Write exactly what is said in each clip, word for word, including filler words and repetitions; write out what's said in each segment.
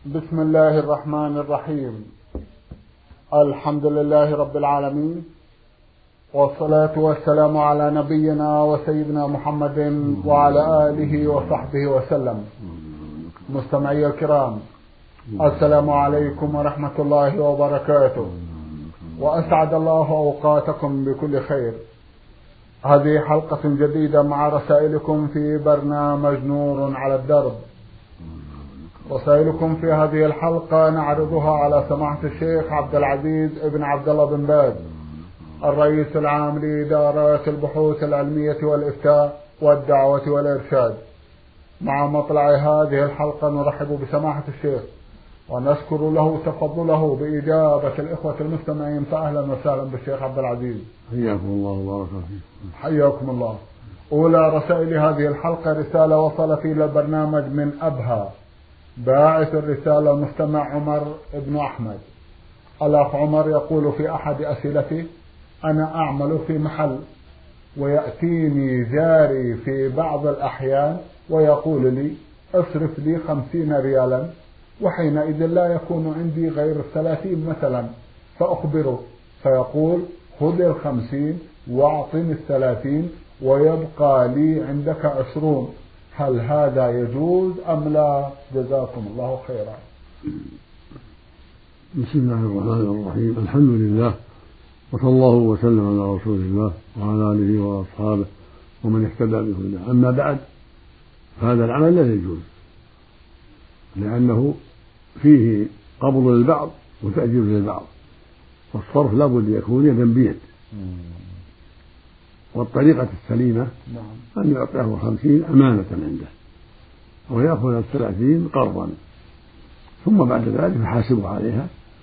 بسم الله الرحمن الرحيم. الحمد لله رب العالمين، والصلاة والسلام على نبينا وسيدنا محمد وعلى آله وصحبه وسلم. مستمعي الكرام، السلام عليكم ورحمة الله وبركاته، وأسعد الله أوقاتكم بكل خير. هذه حلقة جديدة مع رسائلكم في برنامج نور على الدرب. رسائلكم في هذه الحلقة نعرضها على سماحة الشيخ عبد العزيز ابن عبد الله بن باز، الرئيس العام لإدارات البحوث العلمية والإفتاء والدعوة والإرشاد. مع مطلع هذه الحلقة نرحب بسماحة الشيخ ونشكر له تفضله بإجابة الإخوة المستمعين، فأهلا وسهلا بالشيخ عبد العزيز. حياكم الله وبارك فيكم. حياكم الله. أولى رسائل هذه الحلقة رسالة وصلت إلى البرنامج من أبها، باعث الرسالة المستمع عمر ابن أحمد. الأخ عمر يقول في أحد أسئلته: أنا أعمل في محل ويأتيني جاري في بعض الأحيان ويقول لي اصرف لي خمسين ريالا، وحينئذ لا يكون عندي غير الثلاثين مثلا، فأخبره فيقول خذ الخمسين واعطني الثلاثين ويبقى لي عندك عشرون، هل هذا يجوز أم لا؟ جزاكم الله خيرا. بسم الله الرحمن الرحيم. الحمد لله، وصلى الله وسلم على رسول الله وعلى آله وأصحابه ومن اهتدى بهداه. أما بعد، فهذا العمل لا يجوز، لأنه فيه قبض للبعض وتأجير للبعض، والصرف لابد يكون يدا بيد. والطريقة السليمة أن يعطيه خمسين أمانة عنده ويأخذ الثلاثين قرضا، ثم بعد ذلك يحاسبه عليها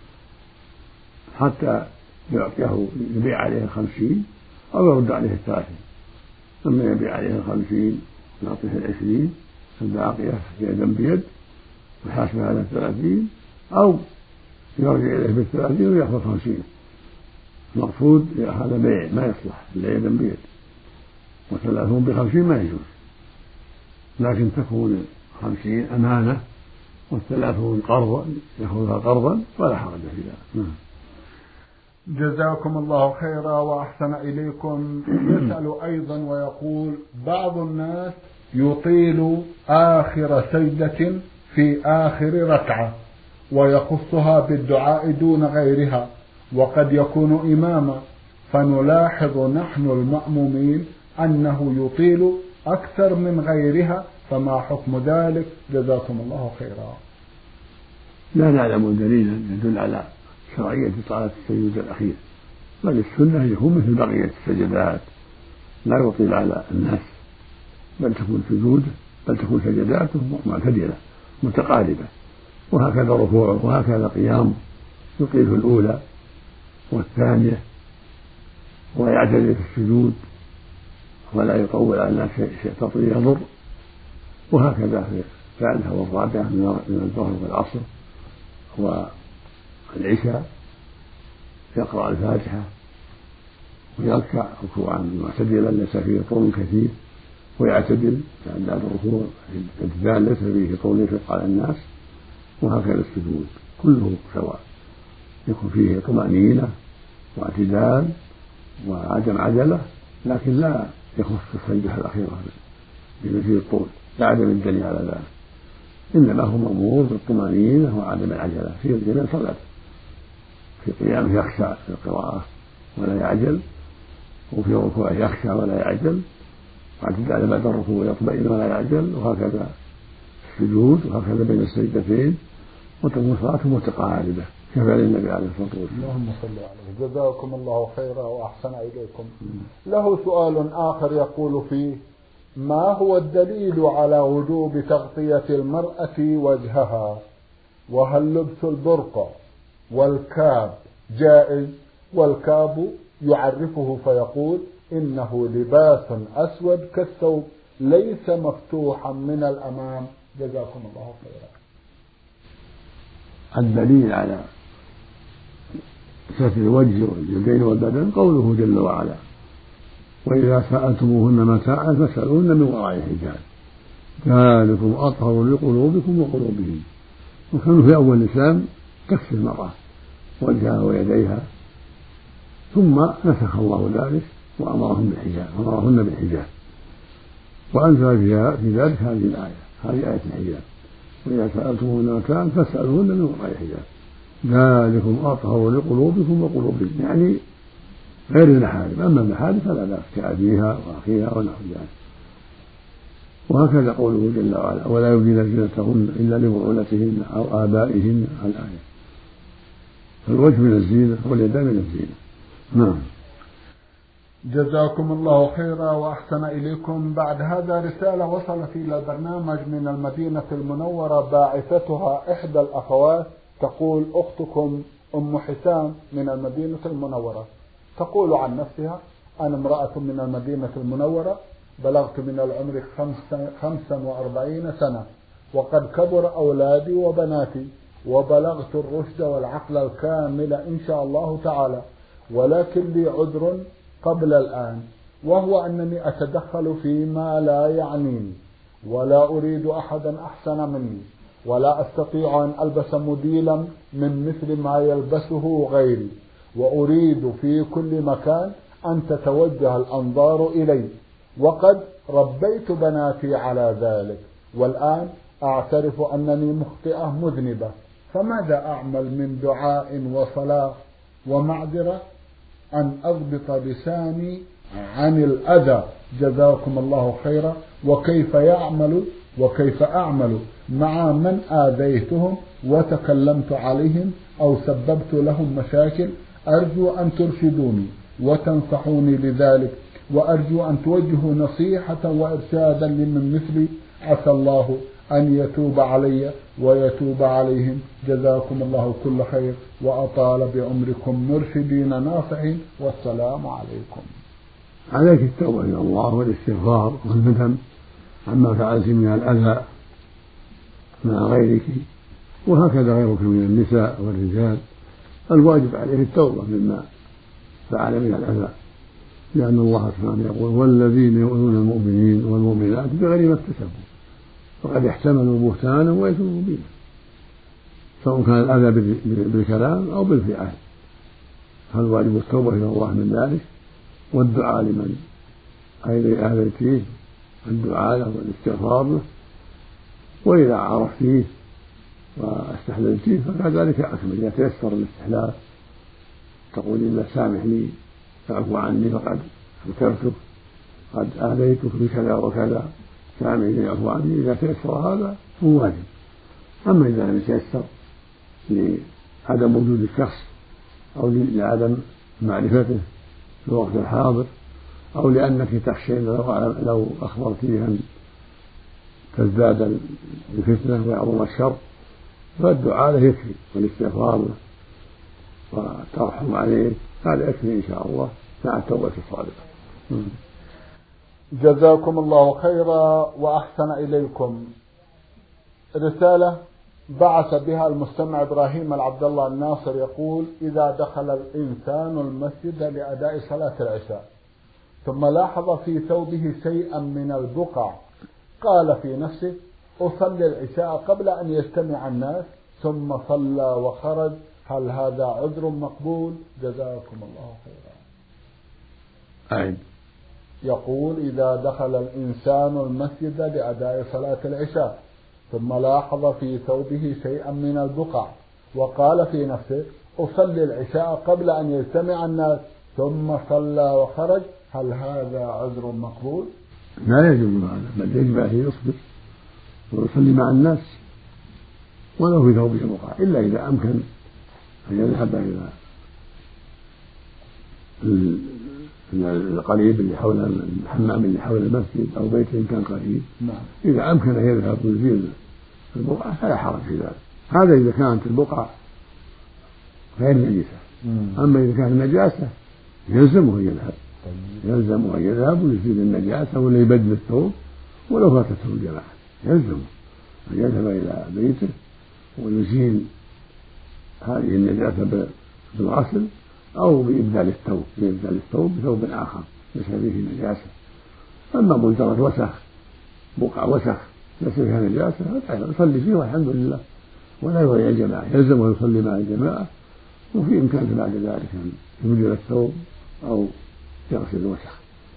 حتى يعطيه يبيع عليه الخمسين أو يرد عليه الثلاثين. ثم يبيع عليه الخمسين يعطيه العشرين الباقية يدا بيد ويحاسب على الثلاثين، أو يرجع إليه بالثلاثين ويأخذ خمسين. المقصود هذا بيع ما يصلح إلا يدا بيد، وثلاثون بخمسين ما يجوز، لكن تكون خمسين أمانة والثلاثون قرضا يأخذها قرضا ولا حرج في ذلك. جزاكم الله خيرا وأحسن إليكم. يسأل أيضا ويقول: بعض الناس يطيل آخر سجدة في آخر ركعة ويخصها بالدعاء دون غيرها، وقد يكون إماما، فنلاحظ نحن المأمومين أنه يطيل أكثر من غيرها، فما حكم ذلك؟ جزاكم الله خيرا. لا نعلم دليلا يدل على شرعية صلاة السجود الأخير، بل السنة يكون مثل بقية السجدات، لا يطيل على الناس، بل تكون سجوده بل تكون سجداته معتدلة متقاربة، وهكذا ركوعه وهكذا قيامه، يطيل في الأولى والثانية ويعتدل في السجود ولا يطول على الناس شيء تطويل يضر، وهكذا في الثالثة والرابعة من الظهر والعصر والعشاء يقرأ الفاتحة ويركع ركوعا معتدلا ليس فيه طول كثير، ويعتدل عند الركوع اعتدال ليس فيه طول يشق على الناس، وهكذا السجود كله سواء، يكون فيه طمأنينة واعتدال وعدم عجلة، لكن لا يخص السجدة الأخيرة بمزيد الطول، لا عدم الدليل على ذلك، إنما هو مأمور بالطمأنينة وعدم العجلة في جميع صلاته. في قيامه يخشع في القراءة ولا يعجل، وفي ركوعه يخشع ولا يعجل، واعتدال بعد الركوع يطمئن ولا يعجل، وهكذا السجود، وهكذا بين السجدتين، وتكون صلاته متقاربة كفعل النبي عليه الصلاة والسلام. اللهم صل عليه. جزاكم الله خيرا وأحسن إليكم. له سؤال آخر يقول فيه: ما هو الدليل على وجوب تغطية المرأة وجهها؟ وهل لبس البرقع والكاب جائز؟ والكاب يعرفه فيقول إنه لباس أسود كالثوب ليس مفتوحا من الأمام. جزاكم الله خيرا. الدليل على ستر الوجه واليدين والبدن قوله جل وعلا: وإذا سألتموهن متاعا فاسألوهن من وراء حجاب ذلكم أطهر لقلوبكم وقلوبهم. وكانوا في أول الإسلام تكفي المرأة وجهها ويديها، ثم نسخ الله ذلك وأمرهم بالحجاب أمرهن بالحجاب، وأنزل في ذلك هذه الآية هذه آية الحجاب: وإذا سألتموهن مكان فاسألوهن من وراء حجاب ذلكم أطهر لقلوبكم وقلوبهم، يعني غير المحارم، أما المحارم فلا بأس كأبيها وأخيها ونحو ذلك. وهكذا قوله جل وعلا: ولا يبدين زينتهن إلا لبعولتهن أو آبائهن الآية. فالوجه من الزينة واليدان من الزينة. نعم. جزاكم الله خيرا وأحسن إليكم. بعد هذا رسالة وصلت إلى البرنامج من المدينة المنورة، باعثتها إحدى الأخوات، تقول: أختكم أم حسام من المدينة المنورة، تقول عن نفسها: أنا امرأة من المدينة المنورة، بلغت من العمر خمسا وأربعين سنة، وقد كبر أولادي وبناتي، وبلغت الرشد والعقل الكامل إن شاء الله تعالى، ولكن لي عذر قبل الآن، وهو أنني أتدخل فيما لا يعنيني، ولا أريد أحدا أحسن مني، ولا أستطيع أن ألبس موديلا من مثل ما يلبسه غيري، وأريد في كل مكان أن تتوجه الأنظار إلي، وقد ربيت بناتي على ذلك، والآن أعترف أنني مخطئة مذنبة، فماذا أعمل من دعاء وصلاة ومعذرة أن أضبط لساني عن الأذى؟ جزاكم الله خيرا. وكيف يعمل وكيف أعمل مع من آذيتهم وتكلمت عليهم أو سببت لهم مشاكل؟ أرجو أن ترشدوني وتنصحوني لذلك، وأرجو أن توجهوا نصيحة وإرشادا لمن مثلي، عسى الله أن يتوب علي ويتوب عليهم. جزاكم الله كل خير وأطال بعمركم مرشدين ناصحين، والسلام عليكم. عليك التوبة إلى الله والاستغفار والندم عما فعلت من الأذى مع غيرك، وهكذا غيرك من النساء والرجال، الواجب عليه التوبة مما فعل من الأذى، لأن الله سبحانه يقول: والذين يؤذون المؤمنين والمؤمنات بغير ما اكتسبوا فقد احتملوا بهتانا وإثما مبينا، سواء كان الأذى بالكلام أو بالفعل، فالواجب التوبة إلى الله من ذلك، والدعاء لمن آذيتيه، الدعاء له والاستغفار له، وإذا عرفتيه واستحللتيه فكذلك أكمل. إذا تيسر الاستحلال تقول: الله سامحني فاعفو عني فقد ذكرتك، قد آذيتك بكذا وكذا، سامحني يعفو عني. إذا تيسر هذا هو واجب. أما إذا لم يتيسر لعدم وجود الشخص أو لعدم معرفته في الوقت الحاضر، أو لأنك تخشين لو أخبرتيه أن تزداد الفتنة ويعظم الشر، فالدعاء له يكفي والاستغفار له والترحم عليه، هذا يكفي إن شاء الله مع التوبة الصادقة. جزاكم الله خيرا وأحسن إليكم. رسالة بعث بها المستمع إبراهيم العبد الله الناصر، يقول: إذا دخل الإنسان المسجد لأداء صلاة العشاء ثم لاحظ في ثوبه شيئا من البقع، قال في نفسه: أصلي العشاء قبل أن يجتمع الناس، ثم صلى وخرج، هل هذا عذر مقبول؟ جزاكم الله خيرا. أعد. يقول: إذا دخل الإنسان المسجد لأداء صلاة العشاء ثم لاحظ في ثوبه شيئا من البقع، وقال في نفسه: أصلي العشاء قبل أن يجتمع الناس، ثم صلى وخرج، هل هذا عذر مقبول؟ لا يجوز هذا، بل يجب عليه يصبر ويصلي مع الناس ولو في ثوبه بقع، إلا إذا أمكن أن يذهب إلى القريب اللي حول الحمام اللي حول المسجد أو بيت كان قريب. نعم. إذا أمكن أن يذهب ويزيل البقعة فلا حرج في ذلك، هذا إذا كانت البقعة غير نجسة. أما إذا كانت النجاسة يلزمه أن يذهب يلزمه أن يذهب ويزيل النجاسة ولا يبدل الثوب ولو فاتته الجماعة، يلزمه أن يذهب إلى بيته ويزيل هذه النجاسة بالغسل أو بإبدال الثوب بإبدال الثوب بثوب آخر ليس فيه نجاسة. أما مجرد وسخ بقع وسخ ليس فيها نجاسة فلا يصلي فيه والحمد لله، ولا يغير الجماعة، يلزمه يصلي مع الجماعة، وفي إمكانه بعد ذلك أن يبدل الثوب أو يغسل الوسخ.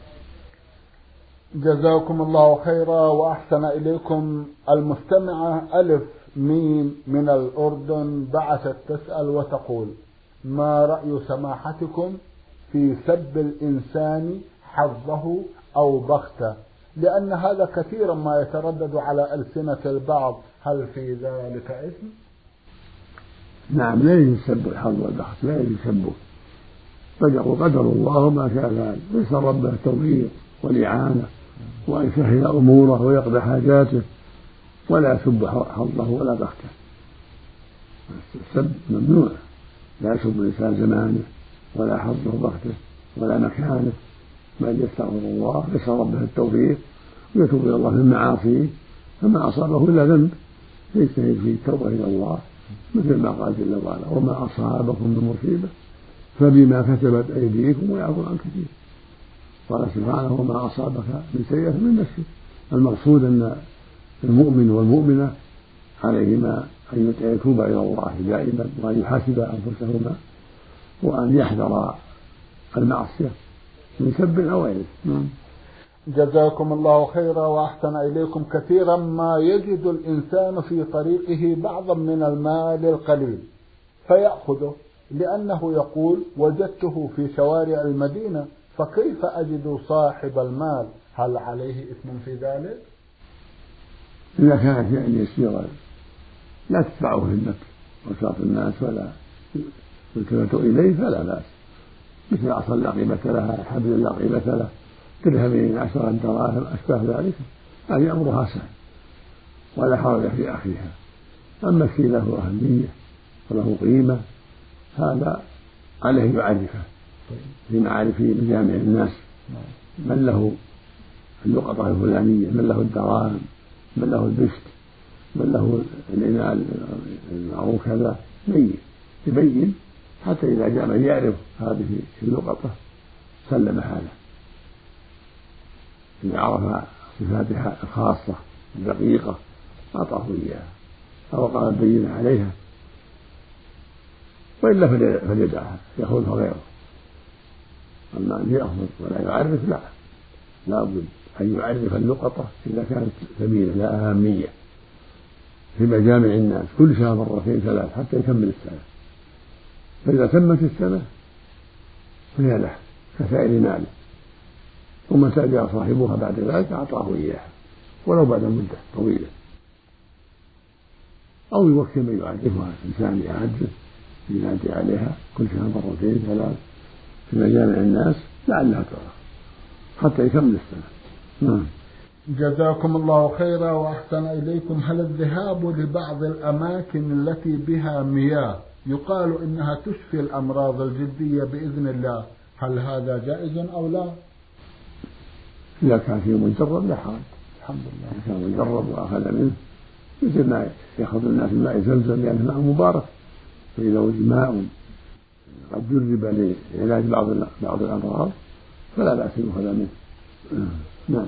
جزاكم الله خيرا وأحسن إليكم. المستمعة ألف ميم من الأردن بعثت تسأل وتقول: ما رأي سماحتكم في سب الإنسان حظه أو بخته؟ لأن هذا كثيرا ما يتردد على ألسنة البعض، هل في ذلك إثم؟ نعم، لا يسب الحظ والبخت، لا يسبه، بل يقول قدر الله ما شاء فعل، ويسأل ربه التوفيق والإعانة وأن يسهل أموره ويقضي حاجاته، ولا يسب حظه ولا بخته. السب ممنوع، لا يسب الإنسان زمانه ولا حظه بخته ولا مكانه، بل يستغفر الله يسأل ربه التوفيق ويتوب إلى الله من معاصيه، فما أصابه إلا ذنب يجتهد فيه التوبة إلى الله، مثل ما قال جل وعلا: وما أصابكم من مصيبة فبما كسبت أيديكم ويعفو عن كثير. قال سبحانه: وما أصابك من سيئة من نفسك. المقصود أن المؤمن والمؤمنة عليهما أن يتوبا إلى الله دائما، وأن يحاسبا أنفسهما، وأن يحذر المعصية من سب أو غيره. جزاكم الله خيرا وأحسن إليكم. كثيرا ما يجد الإنسان في طريقه بعضا من المال القليل فيأخذه، لأنه يقول: وجدته في شوارع المدينة، فكيف أجد صاحب المال؟ هل عليه إثم في ذلك؟ إذا كانت يعني يسيرا لا تدفعه همك وساط الناس ولا يلتفت إليه فلا بأس، مثل عصا لا قيمة لها، حبل لا قيمة له، درهمين عشرة دراهم أشبه ذلك، هذه أمرها سهل ولا حرج في أخذها. أما الشيء له أهمية وله قيمة هذا عليه يعرفه في معارف مجامع الناس، من له اللقطة الفلانية، من له الدراهم، من له البشت، من له الإناء المعروف كذا، يبين حتى إذا جاء من يعرف هذه اللقطة سلم حاله، إذا عرف صفاتها الخاصة الدقيقة أعطاه إياها أو قال بين عليها، وإلا فليدعها يأخذها غيره. أما أن يأخذ ولا يعرف لا، لا بد أن يعرف اللقطة إذا كانت ثمينة لا أهمية في مجامع الناس كل شهر مرتين ثلاث حتى يكمل السنة، فإذا تمت السنة فهي له كسائر ماله، ومتى جاء صاحبها بعد ذلك أعطاه إياها ولو بعد مدة طويلة، أو يوكل من يعرفها إنسان يعرفه ينادي عليها كل شهر مرتين ثلاث في مجامع الناس لعلها تعرف حتى يكمل السنة. نعم. جزاكم الله خيرا وأحسن إليكم. هل الذهاب لبعض الأماكن التي بها مياه يقال إنها تشفي الأمراض الجلدية بإذن الله، هل هذا جائز أو لا؟ إذا كان فيه مجرب لا حرج، الحمد لله. إذا كان مجرب وأخذ منه مثل ما يأخذ الناس من ماء زمزم لأنه ماء مبارك، فإذا وجد ماء قد جرب لعلاج بعض بعض الأمراض فلا بأس يؤخذ منه. نعم.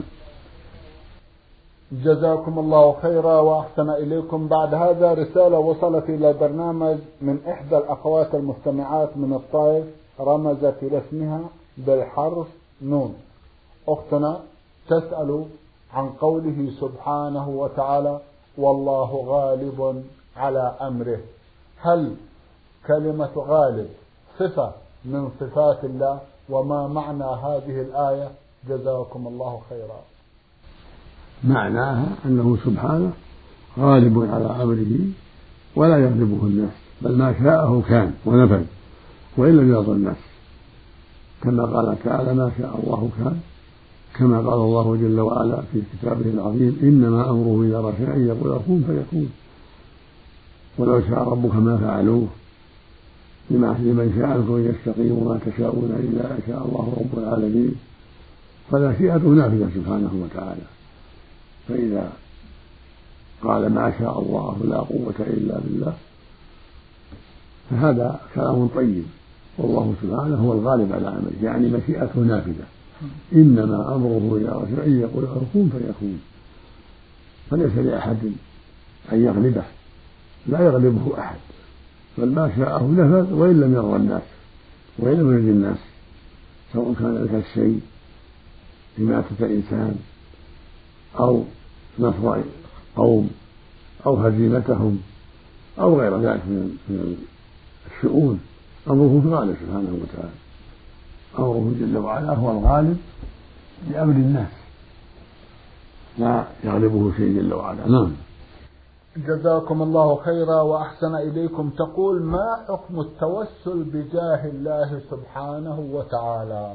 جزاكم الله خيرا وأحسن إليكم. بعد هذا رسالة وصلت إلى البرنامج من إحدى الأخوات المستمعات من الطائف، رمزت إلى اسمها بالحرف نون. أختنا تسأل عن قوله سبحانه وتعالى: والله غالب على أمره، هل كلمة غالب صفة من صفات الله؟ وما معنى هذه الآية؟ جزاكم الله خيرا. معناها أنه سبحانه غالب على أمره ولا يغلبه الناس، بل ما شاءه كان ونفذ وإن لم يرضى الناس، كما قال تعالى: ما شاء الله كان، كما قال الله جل وعلا في كتابه العظيم: إنما أمره إذا أراد شيئا يقول كن فيكون، ولو شاء ربك ما فعلوه لمن شاء أن يستقيم وما تشاءون إلا أن شاء الله رب العالمين. فمشيئته نافذة سبحانه وتعالى، فإذا قال ما شاء الله لا قوة إلا بالله فهذا كلام طيب، والله سبحانه هو الغالب على أمره، يعني مشيئته نافذة، إنما أمره إذا أراد شيئا يقول له كن فيكون، فليس لأحد أن يغلبه لا يغلبه أحد، بل ما شاءه نفذ وإن لم يرضى الناس وإن لم يرضي الناس، سواء كان ذلك الشيء إماتة إنسان أو نصر قوم أو هزيمتهم أو غير ذلك من الشؤون، أمره غالب سبحانه وتعالى، أمره جل وعلا هو الغالب بأمر الناس، لا يغلبه شيء جل وعلا. نعم. جزاكم الله خيرا وأحسن إليكم. تقول: ما حكم التوسل بجاه الله سبحانه وتعالى؟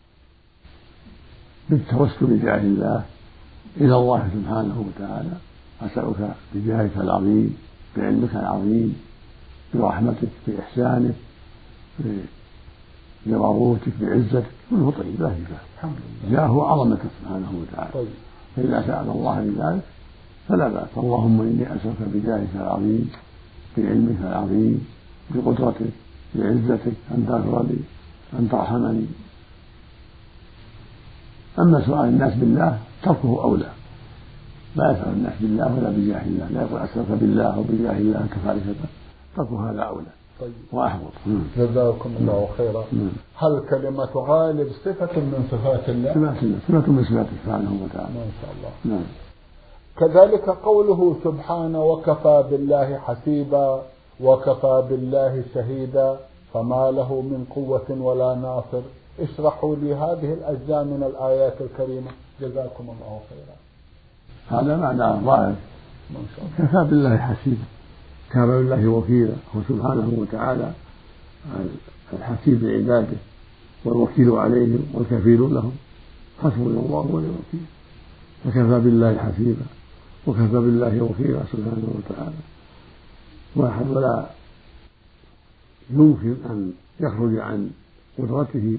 بالتوسل بجاه الله إلى الله سبحانه وتعالى: أسألك بجاهك العظيم، بعلمك العظيم، برحمتك، بإحسانك، بجبروتك، بعزتك، كله طيب لا شك، جاهه عظمتك سبحانه وتعالى. طيب. فإذا سأل الله بذلك فلا بأس. اللهم إني أسألك بجاهك العظيم، بعلمك العظيم، بقدرتك، بعزتك، أن تغفر لي، أن ترحمني. أما سؤال الناس بالله تركه أولى، لا يسأل الناس بالله ولا بجاه الله، لا يقول أسألك بالله وبجاه الله كفارسة، تركه هذا أولى. طيب. وأحفظ. جزاكم الله خيرا. هل كلمة غالب صفة من صفات الله؟ صفات الله، صفة من صفاته سبحانه وتعالى. ما شاء الله. نعم. كذلك قوله سبحانه: وكفى بالله حسيبا وكفى بالله شهيدا فما له من قوة ولا ناصر. اشرحوا لي هذه الأجزاء من الآيات الكريمة جزاكم الله خيرا. هذا معنى ظاهر. كفى بالله حسيبا، كفى بالله وكيلا، هو سبحانه وتعالى الحسيب لعباده والوكيل عليهم والكفيل لهم، حسبنا الله ونعم الوكيل. فكفى بالله حسيبا وكفى بالله وكيلا سبحانه وتعالى. واحد ولا يمكن أن يخرج عن قدرته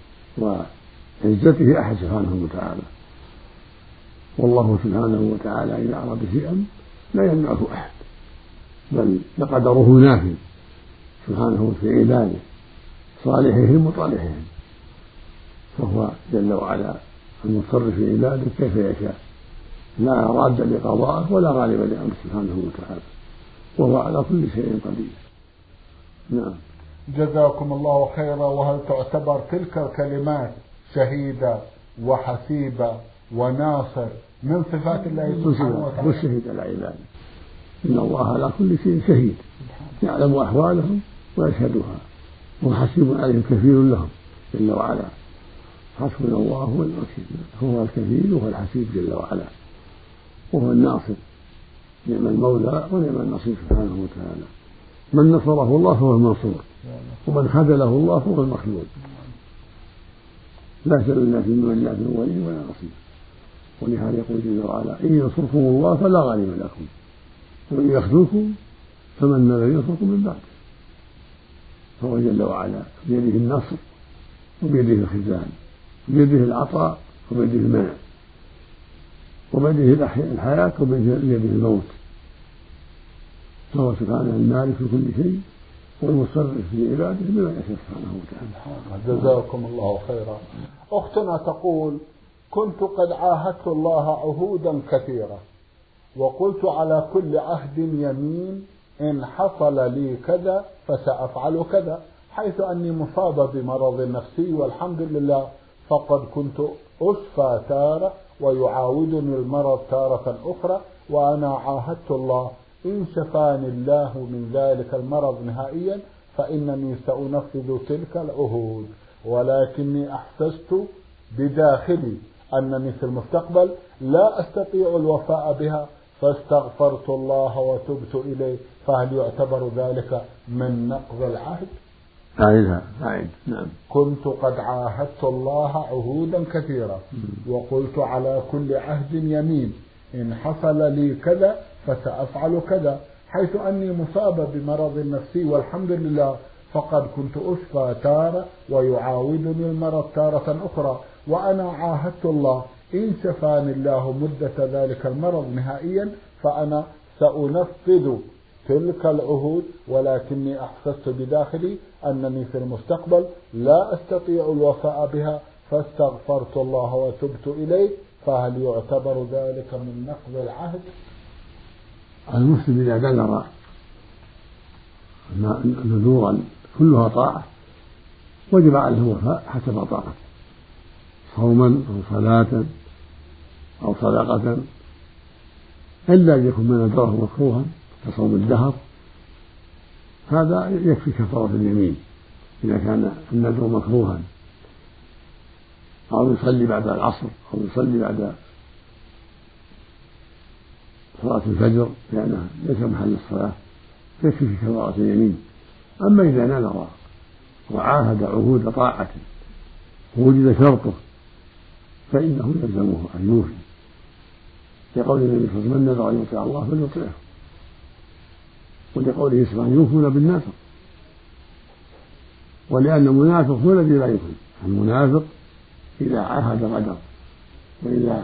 وعزته أحد سبحانه وتعالى، والله سبحانه وتعالى إذا أراد شيئا لا يمنعه أحد، بل قدره نافذ سبحانه في عباده صالحهم وطالحهم، فهو جل وعلا المتصرف في عباده كيف يشاء، لا راد لقضائه ولا غالب لأمره سبحانه وتعالى، وهو على كل شيء قدير. نعم. جزاكم الله خيرا. وهل تعتبر تلك الكلمات شهيدة وحسيبة وناصر من صفات الله سبحانه وتعالى؟ والشهيد على عباده، إن الله على كل شيء شهيد، يعلم أحوالهم ويشهدها، وحسيب عليهم كفيل لهم جل وعلا. حسبنا الله هو الوكيل، هو الكفيل وهو الحسيب جل وعلا، وهو الناصر، نعم المولى ونعم النصير سبحانه وتعالى. من نصره الله فهو المنصور، ومن خذله الله فهو المخذول، لا سبيل لنا في من الله من ولي ولا نصير. ولهذا يقول جل وعلا: إن ينصركم الله فلا غالب لكم وإن يخذلكم فمن الذي ينصركم من بعده. فهو جل وعلا بيده النصر وبيده الخذلان، بيده العطاء وبيده المنع، وبيده الحياة وبيده الموت، فهو سبحانه المالك لكل شيء والمصرف في عباده بما يشاء سبحانه وتعالى. جزاكم الله خيرا. أختنا تقول: كنت قد عاهدت الله عهودا كثيرة وقلت على كل عهد يمين، إن حصل لي كذا فسأفعل كذا، حيث أني مصابة بمرض نفسي والحمد لله، فقد كنت أشفى تارة ويعاودني المرض تارة أخرى، وأنا عاهدت الله إن شفاني الله من ذلك المرض نهائيا فإنني سأنفذ تلك العهود، ولكني أحسست بداخلي أنني في المستقبل لا أستطيع الوفاء بها، فاستغفرت الله وتبت إليه، فهل يعتبر ذلك من نقض العهد؟ أعيدها أعيد. نعم. كنت قد عاهدت الله عهودا كثيرة وقلت على كل عهد يمين، إن حصل لي كذا فسأفعل كذا، حيث أني مصابة بمرض نفسي والحمد لله، فقد كنت أشفى تارة ويعاودني المرض تارة أخرى، وأنا عاهدت الله إن شفاني الله مدة ذلك المرض نهائيا فأنا سأنفذ تلك العهود، ولكني أحسست بداخلي أنني في المستقبل لا أستطيع الوفاء بها، فاستغفرت الله وتبت إليه، فهل يعتبر ذلك من نقض العهد؟ المسلم إذا بلغ نذورا كلها طاعة وجب عليه الوفاء حسب طاقته، صوما أو صلاة أو صدقة، إلا أن يكون ما نذره مكروها كصوم الدهر، هذا يكفي كفارة اليمين إذا كان النذر مكروها، أو يصلي بعد العصر أو يصلي بعد صلاة الفجر لأنها ليس محل الصلاة، يكفي كفارة اليمين. أما إذا نذر وعاهد عهود طاعة ووجد شرطه فإنه يلزمه أن يوفي، لقول النبي صلى الله عليه وسلم: من نذر أن يطيع الله فليطيعه، ولقوله سبحانه: يوفون بالنذر. ولأن المنافق هو الذي لا يوفي، المنافق إذا عاهد غدر، وإذا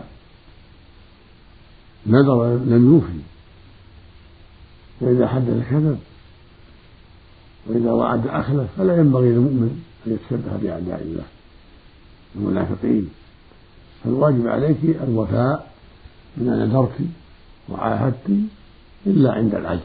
نذر لم يوفي، وإذا حدث كذب، وإذا وعد أخلف، فلا ينبغي للمؤمن أن يتشبه بأعداء الله المنافقين. فالواجب عليك الوفاء بما نذرت وعاهدت إلا عند العجز،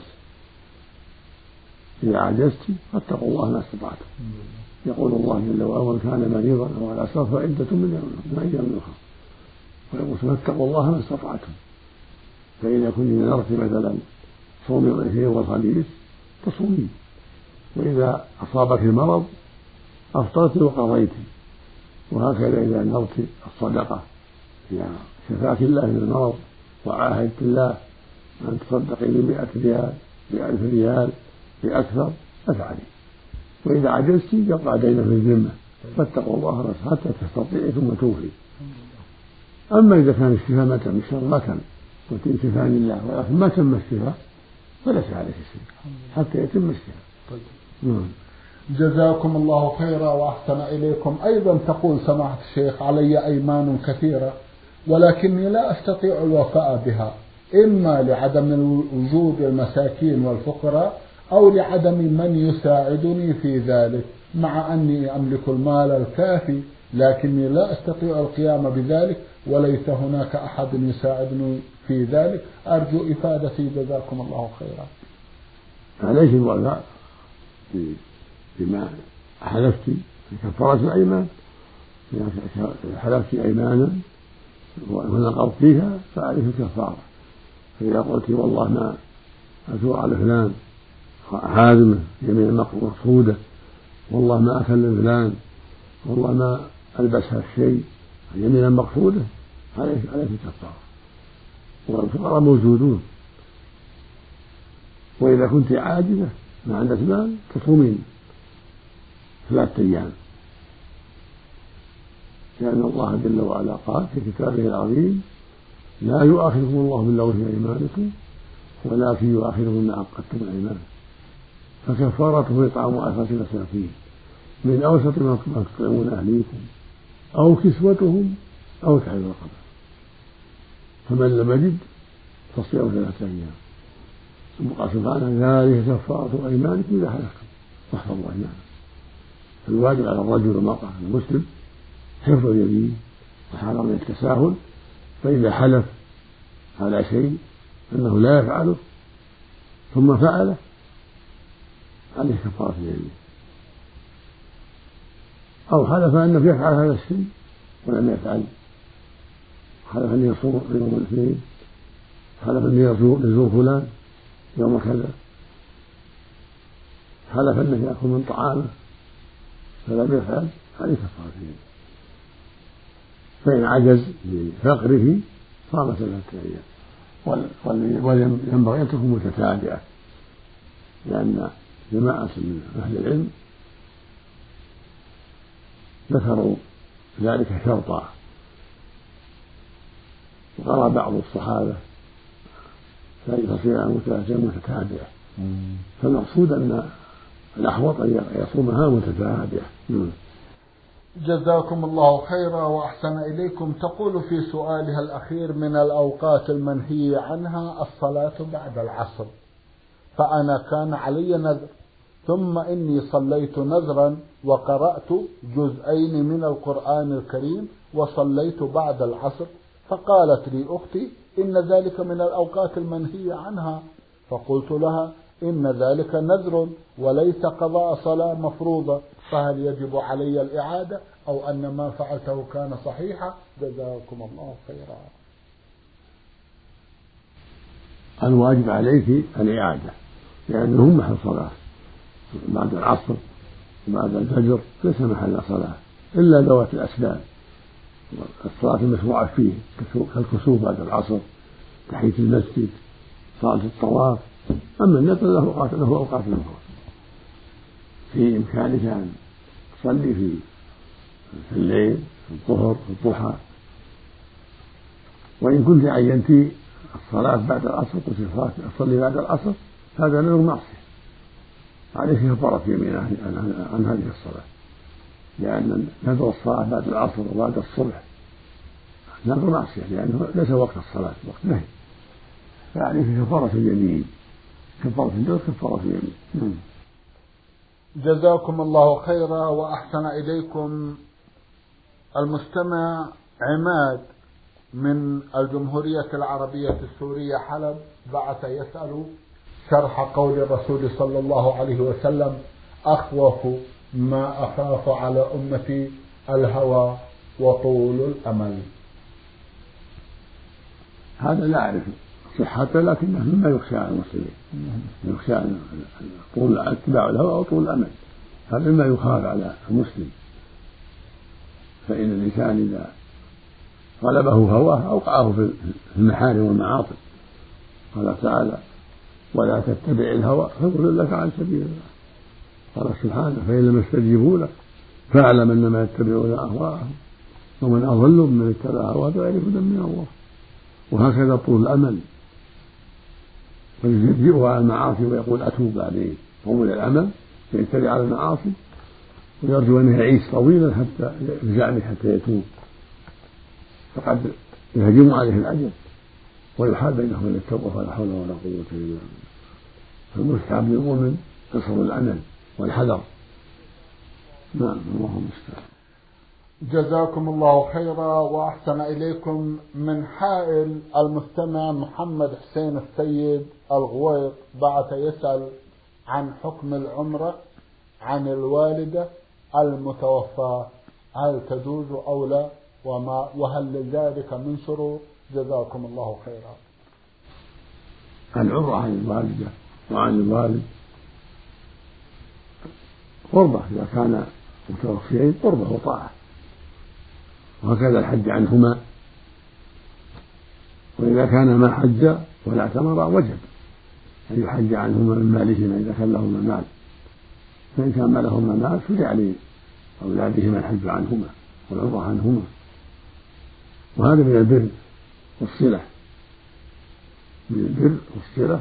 إذا عجزت فاتقوا الله ما استطعتم. يقول الله جل وعلا: ومن كان مريضا أو على سفر فعدة من أيام أخرى، ويقول: فاتقوا الله ما استطعتم. فإذا كنت نذرت مثلا صوم الاثنين والخميس تصومين، وإذا أصابك المرض أفطرت وقضيت، وهكذا إذا نذرت الصدقة إذا شفاك الله من المرض وعاهدت الله أن تصدقي بمئة ريال بألف ريال بأكثر أفعلي، وإذا عجزت يقع دينه في الذمة، فاتقوا الله حتى تستطيعي ثم توفي. أما إذا كان الشفاء ما تم الشر ما تم وتنشفان الله، ولكن ما تم الشفاء فليس عليك شيء حتى يتم الشفاء. طيب. جزاكم الله خيرا وأحسن إليكم. أيضا تقول سماحة الشيخ: علي أيمان كثيرة ولكني لا أستطيع الوفاء بها، إما لعدم وجود المساكين والفقراء أو لعدم من يساعدني في ذلك، مع أني أملك المال الكافي لكني لا أستطيع القيام بذلك وليس هناك أحد يساعدني في ذلك. أرجو إفادتي جزاكم الله خيرا. عليك الوفاء بما حلفت في كفارة الأيمان، إذا حلفت أيمانا ونقضت فيها فعليك كفارة. فإذا قلت: والله ما أثور على فلان حازمة يمين مقصودة، والله ما أكلم فلان، والله ما ألبسها الشيء يمينا مقصودة، عليك عليك كفارة. والفقراء موجودون. وإذا كنت عاجزة ما عندك مال تصومين ثلاثة أيام، لأن الله جل وعلا قال في كتابه العظيم: لا يؤاخذكم الله باللغو في أيمانكم ولكن يؤاخذكم بما عقدتم الأيمان، فكفارته إطعام عشرة مساكين من أوسط ما تطعمون أهليكم أو كسوتهم أو تحرير رقبة، فمن لم يجد فصيام ثلاثة أيام. ثم قال سبحانه: ذلك كفارة أيمانكم إذا حلفتم واحفظوا أيمانكم. فالواجب على الرجل والمرأة المسلم حفظ اليمين وحذر من التساهل، فإذا حلف على شيء أنه لا يفعله ثم فعله عليه كفارة اليمين، أو حلف أنه يفعل هذا الشيء ولم يفعل، حلف أن يصوم يوم الاثنين، حلف أن يزور فلان يوم كذا، حلف أنه يأكل من طعامه فلم يفعل، عليه كفارة اليمين. فإن عجز بفقره صام ثلاثة أيام، وينبغي أن تكون متتابعة، لأن جماعة من أهل العلم ذكروا ذلك شرطا، وقرأ بعض الصحابة فتصير متتابعة، فالمقصود أن الأحوط أن يصومها متتابعة. جزاكم الله خيرا وأحسن إليكم. تقول في سؤالها الأخير: من الأوقات المنهي عنها الصلاة بعد العصر، فأنا كان علي نذر ثم إني صليت نذرا وقرأت جزئين من القرآن الكريم وصليت بعد العصر، فقالت لي أختي: إن ذلك من الأوقات المنهي عنها. فقلت لها: إن ذلك نذر وليس قضاء صلاة مفروضة، فهل يجب علي الإعادة أو أن ما فعلته كان صحيحا؟ جزاكم الله خيرا. الواجب عليك الإعادة لأنه محل صلاة بعد العصر وبعد الفجر ليس محل صلاة إلا ذوات الأسباب، الصلاة المشروعة فيه كالكسوف بعد العصر، تحية المسجد، صلاة الطواف. أما النفل له أوقات له أوقات أخرى في إمكانك أن تصلي في في الليل في الظهر في الضحى. وإن كنت عينت الصلاة بعد العصر قلت أصلي بعد العصر هذا نذر معصية عليك كفارة يمين عن, عن هذه الصلاة، لأن نذر الصلاة بعد العصر وبعد الصبح نذر معصية لأنه ليس وقت الصلاة وقت نهي، فعليك كفارة اليمين، كفارة النذر كفارة اليمين. نعم. جزاكم الله خيرا وأحسن إليكم. المستمع عماد من الجمهورية العربية السورية حلب بعث يسأل شرح قول الرسول صلى الله عليه وسلم: أخوف ما أخاف على أمتي الهوى وطول الأمل. هذا لا أعرف صحته لكنه مما يخشى على المسلمين، يخشى طول اتباع الهوى أو طول الأمل، هذا مما يخاف على المسلم. فإن الإنسان إذا غلبه هواه أوقعه في المحارم والمعاصي. قال تعالى: ولا تتبع الهوى فيضلك عن سبيل الله. قال سبحانه: فإن لم يستجيبوا لك فاعلم أنما يتبعون أهواءهم ومن أضل ممن اتبع هواه بغير هدى من الله. وهكذا طول الأمل، ويجزئه على المعاصي ويقول أتوب بعدين طول الأمل فيتبع على المعاصي ويرجو أن يعيش طويلا حتى بزعمه حتى يتوب، فقد يهجم عليه الأجل ويحال بينه وبين التوبة ولا حول ولا قوة إلا بالله. فالمستحب للمؤمن قصر الأمل والحذر. نعم، الله المستعان. جزاكم الله خيرا وأحسن إليكم. من حائل المستمع محمد حسين السيد الغويط بعث يسأل عن حكم العمرة عن الوالدة المتوفاة، هل تجوز أو لا، وما وهل لذلك من شروط؟ جزاكم الله خيرا. العمرة عن الوالدة وعن الوالد قربة إذا كان متوفيين، قربة وطاعة، وهكذا الحج عنهما. وإذا كان ما حج ولا اعتمر وجب أن يحج عنهما من مالهما إذا كان لهما مال، فإن كان ما لهما مال شرع لأولادهما الحج عنهما والعمرة عنهما. وهذا من البر والصلة، من البر والصلة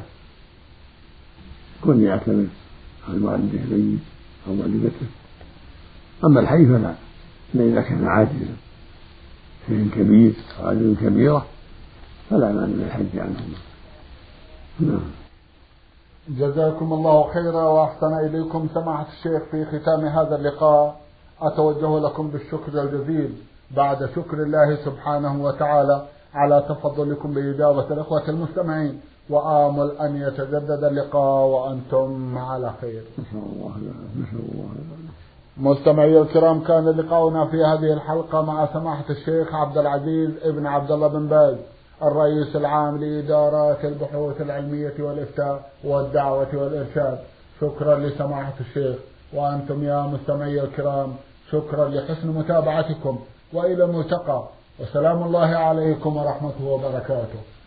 كن يعتمر عن والده الميت أو والدته. أما الحي فلا، إذا كان عاجزا سن كبير أو عجز كبيرة فلا مانع من الحج عنهما. نعم. جزاكم الله خيرا وأحسن إليكم. سماحة الشيخ، في ختام هذا اللقاء أتوجه لكم بالشكر الجزيل بعد شكر الله سبحانه وتعالى على تفضلكم بإجابة الإخوة المستمعين، وآمل أن يتجدد اللقاء وأنتم على خير. نسأل الله نسأل الله. مستمعي الكرام، كان لقاؤنا في هذه الحلقة مع سماحة الشيخ عبد العزيز ابن عبد الله بن باز، الرئيس العام لإدارات البحوث العلمية والإفتاء والدعوة والإرشاد. شكرا لسماحة الشيخ، وأنتم يا مستمعي الكرام شكرا لحسن متابعتكم، وإلى الملتقى، وسلام الله عليكم ورحمته وبركاته.